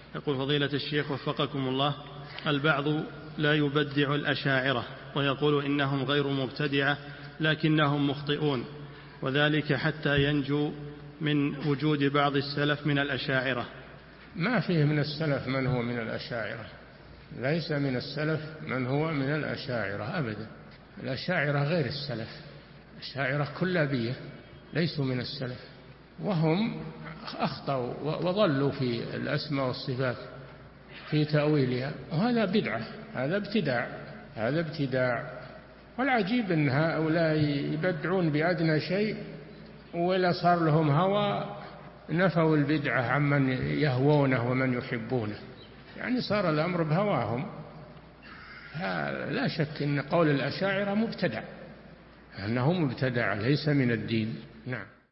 يقول فضيلة الشيخ وفقكم الله، البعض لا يبدع الأشاعرة ويقول إنهم غير مبتدعة لكنهم مخطئون، وذلك حتى ينجو من وجود بعض السلف من الأشاعرة. ما فيه من السلف من هو من الأشاعرة، ليس من السلف من هو من الأشاعرة أبدا. الأشاعرة غير السلف، الأشاعرة كلابية ليسوا من السلف، وهم أخطأوا وضلوا في الأسماء والصفات في تأويلها، وهذا بدعة، هذا ابتداع. والعجيب أن هؤلاء يبدعون بأدنى شيء، وإذا صار لهم هوى نفوا البدعة عمن يهوونه ومن يحبونه، يعني صار الأمر بهواهم. لا شك أن قول الأشاعرة مبتدع، أنه مبتدع ليس من الدين. نعم.